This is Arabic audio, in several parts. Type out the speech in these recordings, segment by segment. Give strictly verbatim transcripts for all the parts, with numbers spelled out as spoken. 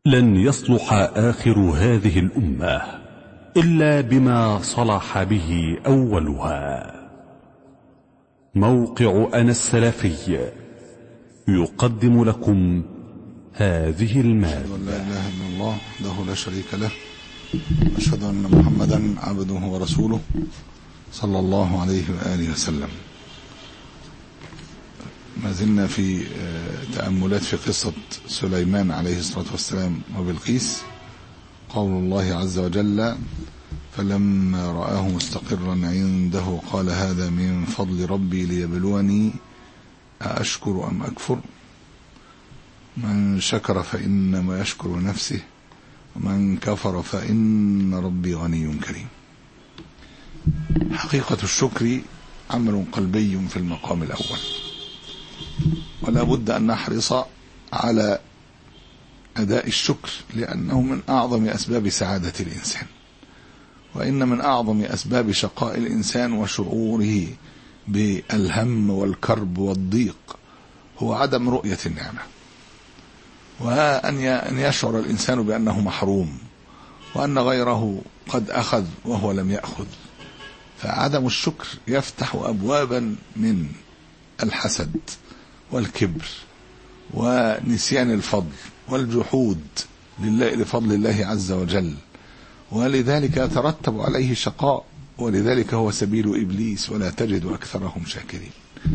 لن يصلح آخر هذه الأمة إلا بما صلح به أولها. موقع أنا السلفي يقدم لكم هذه المادة. لا إله إلا الله وحده لا شريك له، أشهد أن محمدا عبده ورسوله صلى الله عليه وآله وسلم. ما زلنا في تأملات في قصة سليمان عليه الصلاة والسلام وبلقيس. قول الله عز وجل: فلما رآه مستقرا عنده قال هذا من فضل ربي ليبلوني أأشكر أم أكفر. من شكر فإنما يشكر نفسه ومن كفر فإن ربي غني كريم. حقيقة الشكر عمل قلبي في المقام الأول، ولا بد أن نحرص على أداء الشكر، لأنه من أعظم أسباب سعادة الإنسان، وإن من أعظم أسباب شقاء الإنسان وشعوره بالهم والكرب والضيق هو عدم رؤية النعمة، وأن يشعر الإنسان بأنه محروم وأن غيره قد أخذ وهو لم يأخذ. فعدم الشكر يفتح أبوابا من الحسد والكبر ونسيان الفضل والجحود لفضل الله عز وجل، ولذلك يترتب عليه شقاء، ولذلك هو سبيل إبليس ولا تجد أكثرهم شاكرين.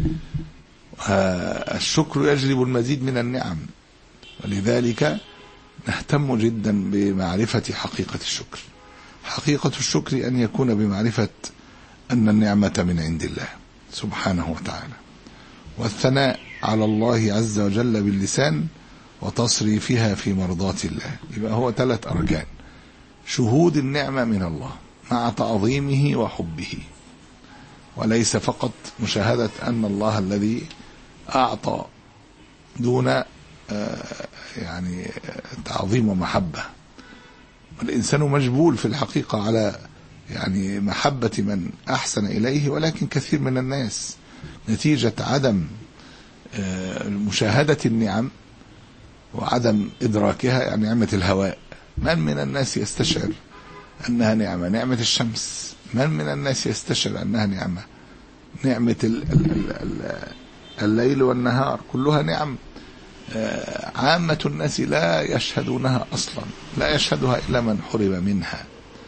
الشكر يجلب المزيد من النعم، ولذلك نهتم جدا بمعرفة حقيقة الشكر. حقيقة الشكر أن يكون بمعرفة أن النعمة من عند الله سبحانه وتعالى، والثناء على الله عز وجل باللسان وتصريفها في مرضاة الله. يبقى هو ثلاث أركان: شهود النعمة من الله مع تعظيمه وحبه، وليس فقط مشاهدة أن الله الذي أعطى دون يعني تعظيم ومحبة. والإنسان مجبول في الحقيقة على يعني محبة من أحسن إليه، ولكن كثير من الناس نتيجة عدم مشاهدة النعم وعدم إدراكها، يعني نعمة الهواء، من من الناس يستشعر أنها نعمة؟ نعمة الشمس، من من الناس يستشعر أنها نعمة؟ نعمة الليل والنهار، كلها نعم. عامة الناس لا يشهدونها أصلا، لا يشهدها إلا من حرم منها.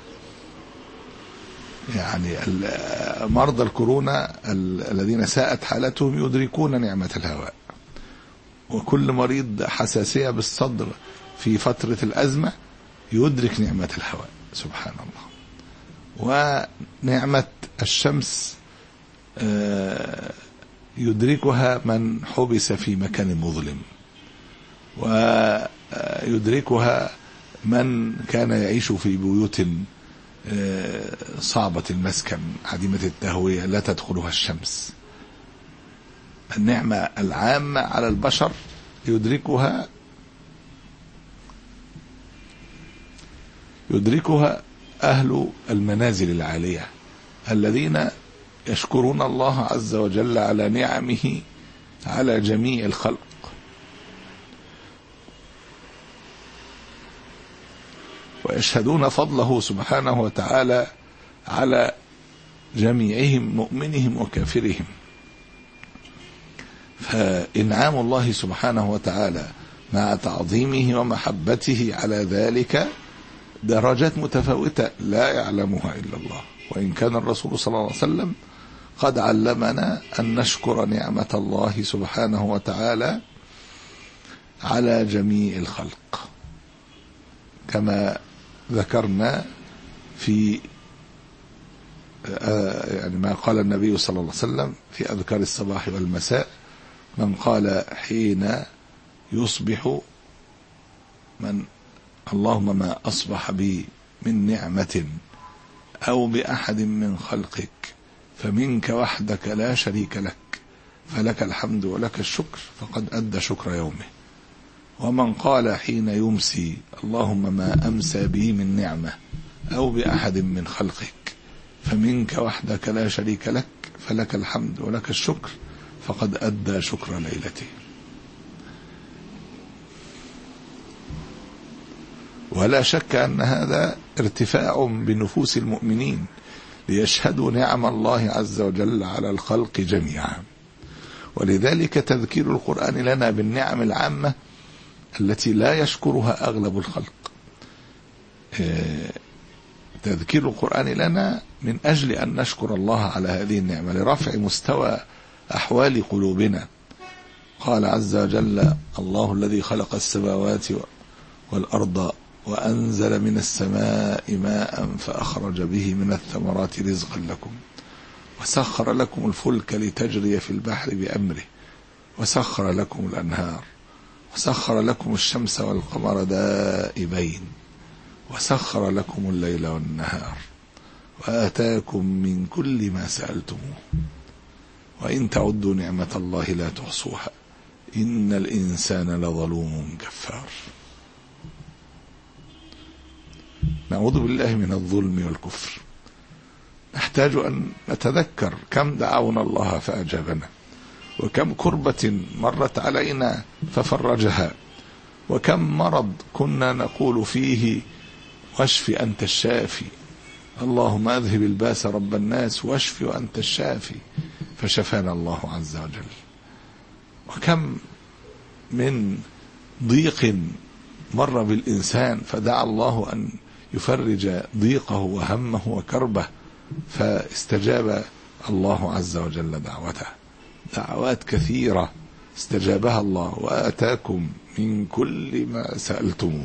يعني مرضى الكورونا الذين ساءت حالتهم يدركون نعمة الهواء، وكل مريض حساسية بالصدر في فترة الأزمة يدرك نعمة الهواء سبحان الله. ونعمة الشمس يدركها من حبس في مكان مظلم، ويدركها من كان يعيش في بيوت صعبة المسكن عديمة التهوية لا تدخلها الشمس. النعمة العامة على البشر يدركها يدركها أهل المنازل العالية الذين يشكرون الله عز وجل على نعمه على جميع الخلق. ويشهدون فضله سبحانه وتعالى على جميعهم مؤمنهم وكافرهم. فإنعام الله سبحانه وتعالى مع تعظيمه ومحبته على ذلك درجات متفاوتة لا يعلمها إلا الله، وإن كان الرسول صلى الله عليه وسلم قد علمنا أن نشكر نعمة الله سبحانه وتعالى على جميع الخلق، كما ذكرنا في يعني ما قال النبي صلى الله عليه وسلم في أذكار الصباح والمساء: من قال حين يصبح من اللهم ما أصبح بي من نعمة أو بأحد من خلقك فمنك وحدك لا شريك لك فلك الحمد ولك الشكر فقد أدى شكر يومه. ومن قال حين يمسي اللهم ما أمسى به من نعمة أو بأحد من خلقك فمنك وحدك لا شريك لك فلك الحمد ولك الشكر فقد أدى شكر ليلته. ولا شك أن هذا ارتفاع بنفوس المؤمنين ليشهدوا نعم الله عز وجل على الخلق جميعا. ولذلك تذكير القرآن لنا بالنعم العامة التي لا يشكرها أغلب الخلق. تذكير القرآن لنا من أجل أن نشكر الله على هذه النعمة لرفع مستوى أحوال قلوبنا. قال عز وجل: الله الذي خلق السماوات والأرض وأنزل من السماء ماء فأخرج به من الثمرات رزقا لكم وسخر لكم الفلك لتجري في البحر بأمره وسخر لكم الأنهار وسخر لكم الشمس والقمر دائبين وسخر لكم الليل والنهار وآتاكم من كل ما سألتموه وإن تعدوا نعمة الله لا تحصوها إن الإنسان لظلوم كفار. نعوذ بالله من الظلم والكفر. نحتاج أن نتذكر كم دعونا الله فأجابنا، وكم كربة مرت علينا ففرجها، وكم مرض كنا نقول فيه: واشف أنت الشافي، اللهم أذهب الباس رب الناس واشف وأنت الشافي، فشفانا الله عز وجل. وكم من ضيق مر بالإنسان فدعا الله أن يفرج ضيقه وهمه وكربه فاستجاب الله عز وجل دعوته. دعوات كثيرة استجابها الله: وآتاكم من كل ما سألتموه.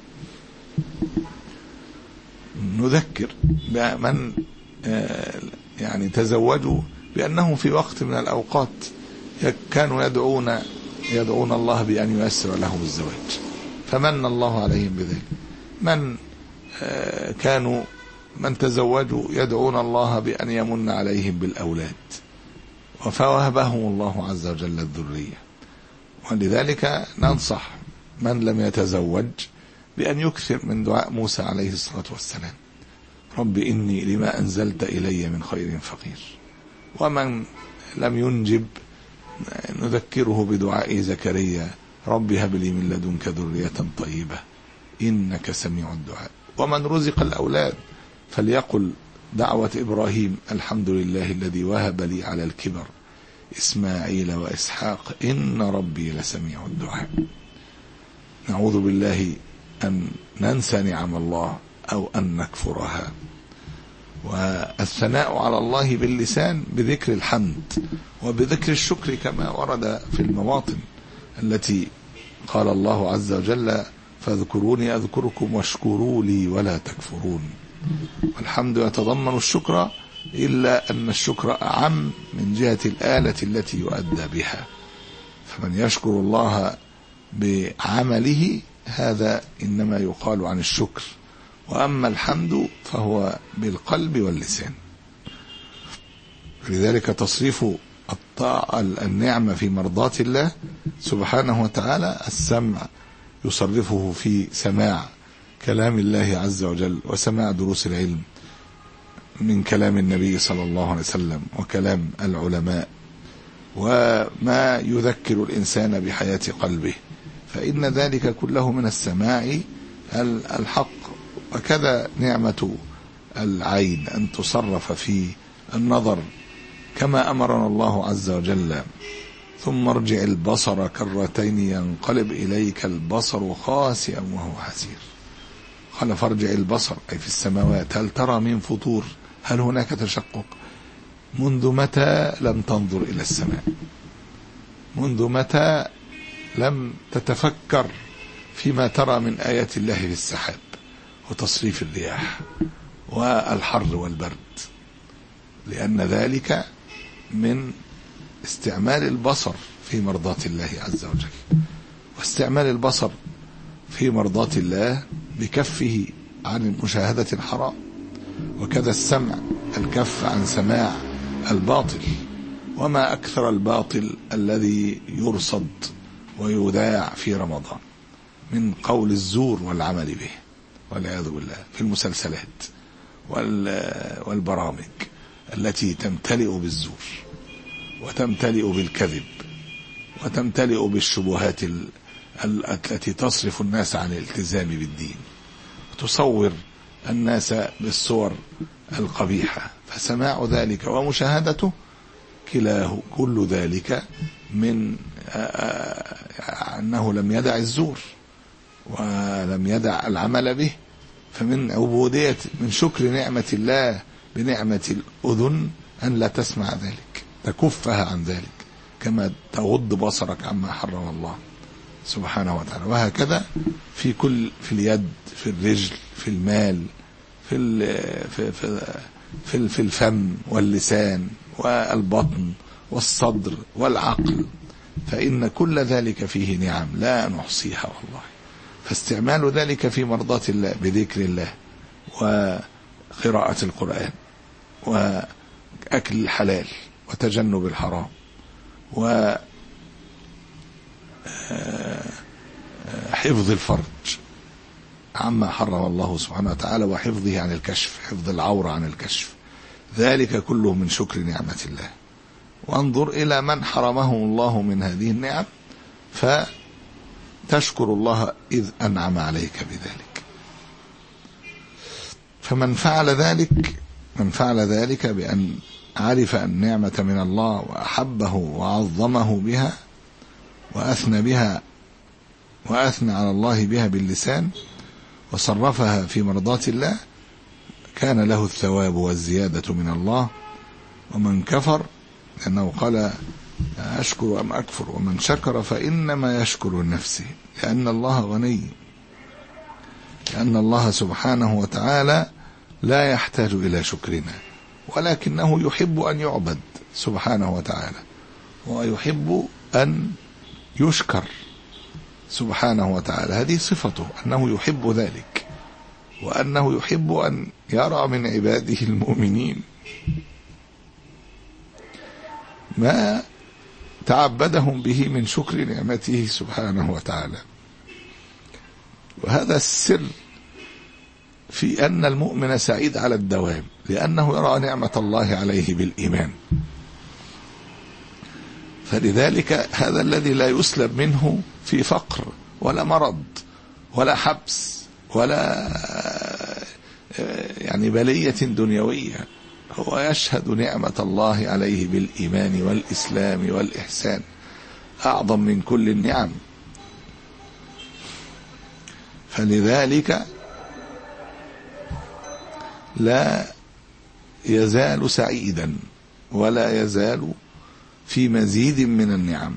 نذكر بمن يعني تزوجوا بأنهم في وقت من الأوقات كانوا يدعون يدعون الله بأن ييسر لهم الزواج، فمن الله عليهم بذلك. من كانوا من تزوجوا يدعون الله بأن يمن عليهم بالأولاد، فوهبهم الله عز وجل الذرية. ولذلك ننصح من لم يتزوج بأن يكثر من دعاء موسى عليه الصلاة والسلام: رب إني لما أنزلت إلي من خير فقير. ومن لم ينجب نذكره بدعاء زكريا: رب هب لي من لدنك ذرية طيبة إنك سميع الدعاء. ومن رزق الأولاد فليقل دعوة إبراهيم: الحمد لله الذي وهب لي على الكبر إسماعيل وإسحاق إن ربي لسميع الدعاء. نعوذ بالله أن ننسى نعم الله أو أن نكفرها. والثناء على الله باللسان بذكر الحمد وبذكر الشكر كما ورد في المواطن التي قال الله عز وجل: فاذكروني أذكركم واشكروا لي ولا تكفرون. والحمد يتضمن الشكر، إلا أن الشكر أعم من جهة الآلة التي يؤدى بها. فمن يشكر الله بعمله هذا إنما يقال عن الشكر، وأما الحمد فهو بالقلب واللسان. لذلك تصريف الطاعة النعمة في مرضاة الله سبحانه وتعالى: السمع يصرفه في سماع كلام الله عز وجل وسماع دروس العلم من كلام النبي صلى الله عليه وسلم وكلام العلماء، وما يذكر الإنسان بحياة قلبه، فإن ذلك كله من السماع الحق. وكذا نعمة العين أن تصرف في النظر كما أمرنا الله عز وجل: ثم ارجع البصر كرتين ينقلب إليك البصر خاسئا وهو حسير. قال: فارجع البصر أي في السماوات، هل ترى من فطور؟ هل هناك تشقق؟ منذ متى لم تنظر إلى السماء؟ منذ متى لم تتفكر فيما ترى من آيات الله في السحاب وتصريف الرياح والحر والبرد؟ لأن ذلك من استعمال البصر في مرضاة الله عز وجل. واستعمال البصر في مرضاة الله بكفه عن مشاهدة الحرام، وكذا السمع الكف عن سماع الباطل. وما أكثر الباطل الذي يرصد ويذاع في رمضان من قول الزور والعمل به والعياذ بالله، في المسلسلات والبرامج التي تمتلئ بالزور وتمتلئ بالكذب وتمتلئ بالشبهات التي تصرف الناس عن الالتزام بالدين. وتصور الناس بالصور القبيحة. فسماع ذلك ومشاهدته كلاه كل ذلك من أنه لم يدع الزور ولم يدع العمل به. فمن عبودية من شكر نعمة الله بنعمة الأذن أن لا تسمع ذلك، تكفها عن ذلك، كما تغض بصرك عما حرم الله سبحانه وتعالى. وهكذا في كل في اليد، في الرجل، في المال، في في في, في الفم واللسان والبطن والصدر والعقل، فإن كل ذلك فيه نعم لا نحصيها والله. فاستعمال ذلك في مرضاة الله بذكر الله وقراءة القرآن وأكل الحلال وتجنب الحرام وحفظ الفرج عما حرم الله سبحانه وتعالى وحفظه عن الكشف، حفظ العورة عن الكشف، ذلك كله من شكر نعمة الله. وانظر إلى من حرمه الله من هذه النعم فتشكر الله إذ أنعم عليك بذلك. فمن فعل ذلك من فعل ذلك بأن عرف النعمة من الله وأحبه وعظمه بها وأثنى بها وأثنى على الله بها باللسان وصرفها في مرضاة الله، كان له الثواب والزيادة من الله. ومن كفر، لأنه قال أشكر أم أكفر، ومن شكر فإنما يشكر لنفسه، لأن الله غني، لأن الله سبحانه وتعالى لا يحتاج إلى شكرنا، ولكنه يحب أن يعبد سبحانه وتعالى، ويحب أن يشكر سبحانه وتعالى. هذه صفته، أنه يحب ذلك، وأنه يحب أن يرى من عباده المؤمنين ما تعبدهم به من شكر نعمته سبحانه وتعالى. وهذا السر في أن المؤمن سعيد على الدوام، لأنه يرى نعمة الله عليه بالإيمان. فلذلك هذا الذي لا يسلب منه في فقر ولا مرض ولا حبس ولا يعني بلية دنيوية، هو يشهد نعمة الله عليه بالإيمان والإسلام والإحسان، أعظم من كل النعم. فلذلك لا يزال سعيدا ولا يزال في مزيد من النعم.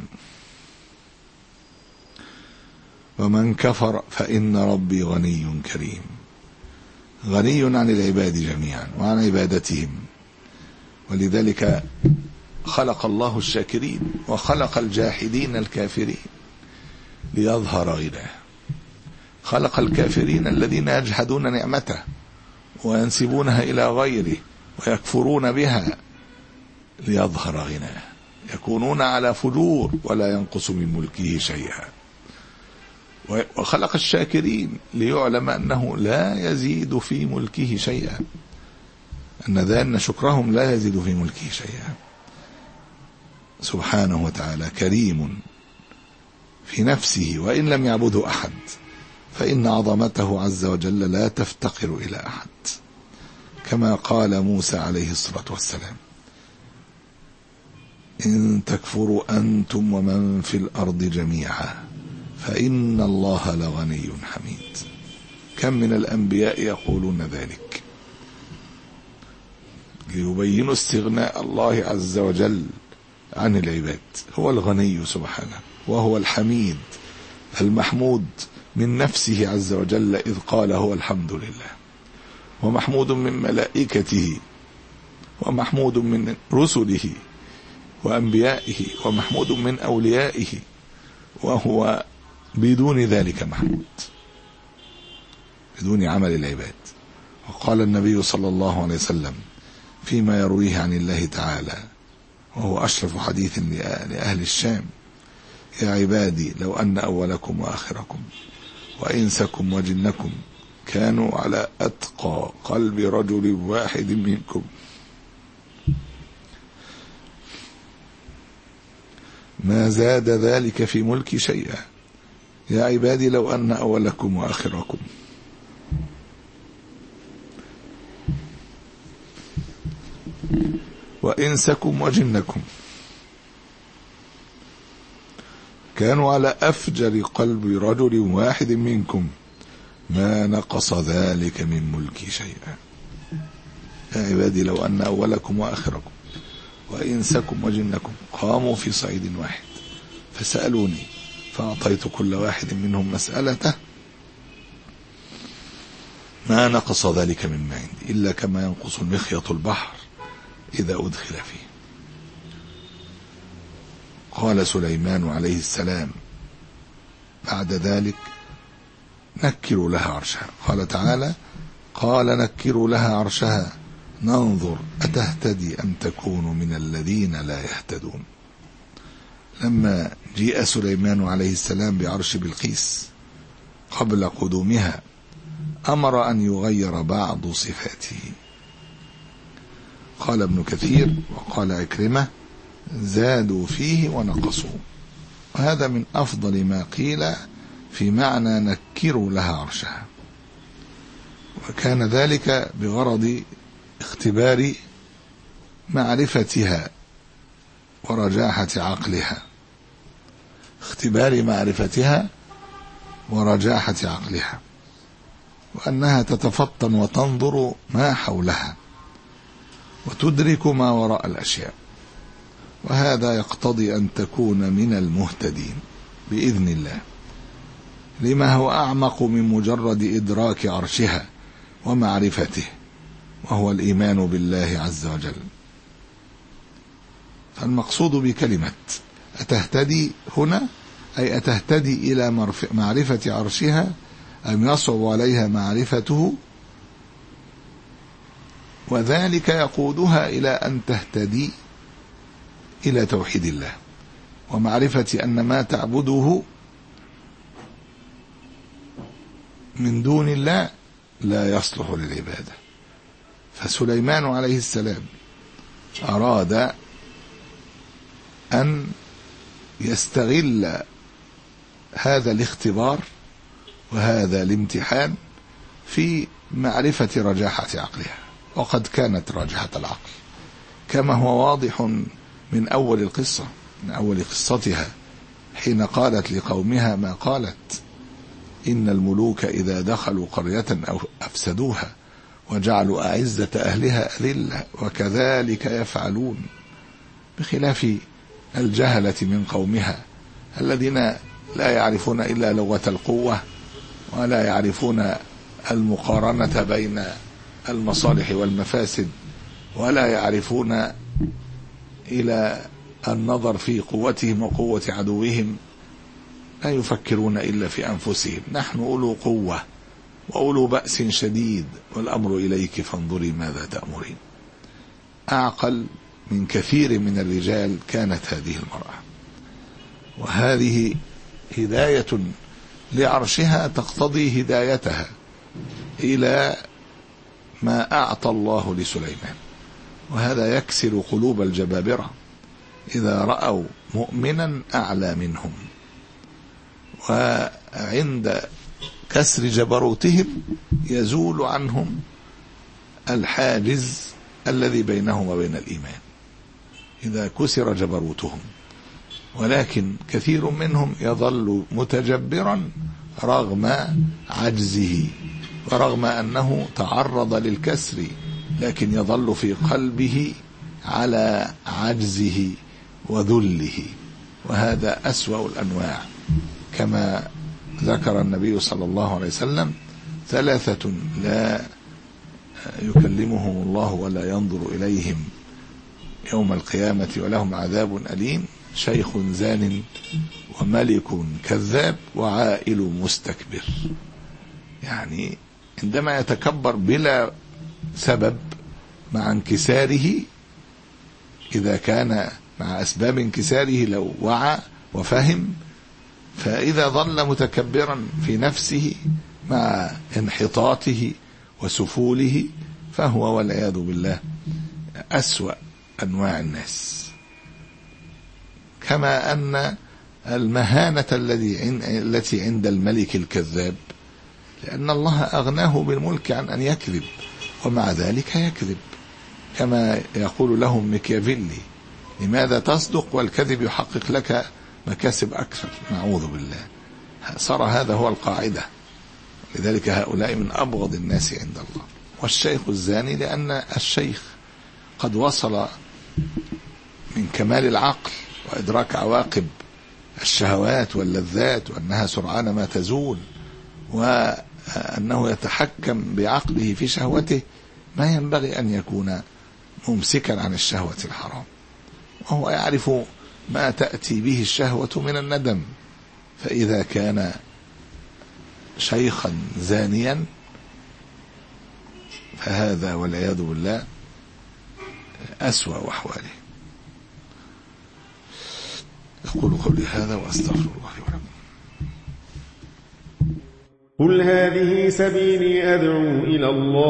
ومن كفر فإن ربي غني كريم، غني عن العباد جميعا وعن عبادتهم. ولذلك خلق الله الشاكرين وخلق الجاحدين الكافرين ليظهر غناه. خلق الكافرين الذين يجحدون نعمته وينسبونها إلى غيره ويكفرون بها ليظهر غناه، يكونون على فجور ولا ينقص من ملكه شيئا. وخلق الشاكرين ليعلم أنه لا يزيد في ملكه شيئا، أن ذا شكرهم لا يزيد في ملكه شيئا. سبحانه وتعالى كريم في نفسه وإن لم يعبده أحد، فإن عظمته عز وجل لا تفتقر إلى أحد، كما قال موسى عليه الصلاة والسلام: إن تكفروا أنتم ومن في الأرض جميعا فإن الله لغني حميد. كم من الأنبياء يقولون ذلك ليبينوا استغناء الله عز وجل عن العباد. هو الغني سبحانه، وهو الحميد المحمود من نفسه عز وجل، إذ قال هو الحمد لله، ومحمود من ملائكته، ومحمود من رسله وأنبيائه، ومحمود من أوليائه، وهو بدون ذلك محمود، بدون عمل العباد. وقال النبي صلى الله عليه وسلم فيما يرويه عن الله تعالى، وهو أشرف حديث لأهل الشام: يا عبادي لو أن أولكم وآخركم وإنسكم وجنكم كانوا على أتقى قلب رجل واحد منكم ما زاد ذلك في ملكي شيئا. يا عبادي لو أن أولكم وآخركم وإنسكم وجنكم كانوا على أفجر قلب رجل واحد منكم ما نقص ذلك من ملكي شيئا. يا عبادي لو أن أولكم وآخركم وإنسكم وجنكم قاموا في صعيد واحد فسألوني فأعطيت كل واحد منهم مسألته ما نقص ذلك مما عندي إلا كما ينقص المخيط البحر إذا أدخل فيه. قال سليمان عليه السلام بعد ذلك نكروا لها عرشها. قال تعالى قال نكروا لها عرشها ننظر أتهتدي أم تكون من الذين لا يهتدون. لما جيء سليمان عليه السلام بعرش بلقيس قبل قدومها أمر أن يغير بعض صفاته. قال ابن كثير وقال عكرمة زادوا فيه ونقصوا، وهذا من أفضل ما قيل في معنى نكروا لها عرشها، وكان ذلك بغرض اختبار معرفتها ورجاحة عقلها اختبار معرفتها ورجاحة عقلها، وأنها تتفطن وتنظر ما حولها وتدرك ما وراء الأشياء، وهذا يقتضي أن تكون من المهتدين بإذن الله، لما هو أعمق من مجرد إدراك عرشها ومعرفته، وهو الإيمان بالله عز وجل. فالمقصود بكلمة أتهتدي هنا أي أتهتدي إلى معرفة عرشها أم يصعب عليها معرفته، وذلك يقودها إلى أن تهتدي إلى توحيد الله ومعرفة أن ما تعبده من دون الله لا يصلح للعبادة. فسليمان عليه السلام أراد أن يستغل هذا الاختبار وهذا الامتحان في معرفة رجاحة عقلها، وقد كانت راجحة العقل كما هو واضح من أول القصة من أول قصتها حين قالت لقومها ما قالت إن الملوك إذا دخلوا قرية أو أفسدوها وجعلوا أعزة أهلها أذلة وكذلك يفعلون، بخلاف الجهلة من قومها الذين لا يعرفون إلا لغة القوة ولا يعرفون المقارنة بين المصالح والمفاسد ولا يعرفون إلى النظر في قوتهم وقوة عدوهم، لا يفكرون إلا في أنفسهم. نحن أولو قوة وأولو بأس شديد والأمر إليك فانظري ماذا تأمرين. أعقل من كثير من الرجال كانت هذه المرأة، وهذه هداية لعرشها تقتضي هدايتها إلى ما أعطى الله لسليمان، وهذا يكسر قلوب الجبابرة إذا رأوا مؤمنا أعلى منهم، وعند كسر جبروتهم يزول عنهم الحاجز الذي بينهم وبين الإيمان إذا كسر جبروتهم. ولكن كثير منهم يظل متجبرا رغم عجزه ورغم أنه تعرض للكسر، لكن يظل في قلبه على عجزه وذله، وهذا أسوأ الأنواع. كما ذكر النبي صلى الله عليه وسلم ثلاثة لا يكلمهم الله ولا ينظر إليهم يوم القيامة ولهم عذاب أليم: شيخ زان وملك كذاب وعائل مستكبر. يعني عندما يتكبر بلا سبب مع انكساره، إذا كان مع أسباب انكساره لو وعى وفهم، فإذا ظل متكبرا في نفسه مع انحطاطه وسفوله فهو والعياذ بالله أسوأ أنواع الناس. كما أن المهانة التي عند الملك الكذاب، لأن الله أغناه بالملك عن أن يكذب، ومع ذلك يكذب كما يقول لهم ميكيافيلي: لماذا تصدق والكذب يحقق لك مكاسب أكثر؟ نعوذ بالله. صار هذا هو القاعدة. لذلك هؤلاء من أبغض الناس عند الله. والشيخ الزاني لأن الشيخ قد وصل من كمال العقل وإدراك عواقب الشهوات واللذات، وأنها سرعان ما تزول، وأنه يتحكم بعقله في شهوته، ما ينبغي أن يكون ممسكا عن الشهوة الحرام، وهو يعرف ما تأتي به الشهوة من الندم. فإذا كان شيخا زانيا فهذا والعياذ بالله أسوأ أحواله. أقول قولي هذا وأستغفر الله لي ولكم. قل هذه سبيلي أدعو إلى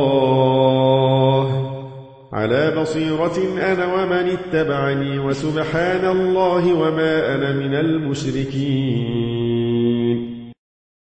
الله على بصيرة أنا ومن اتبعني، وسبحان الله وما أنا من المشركين.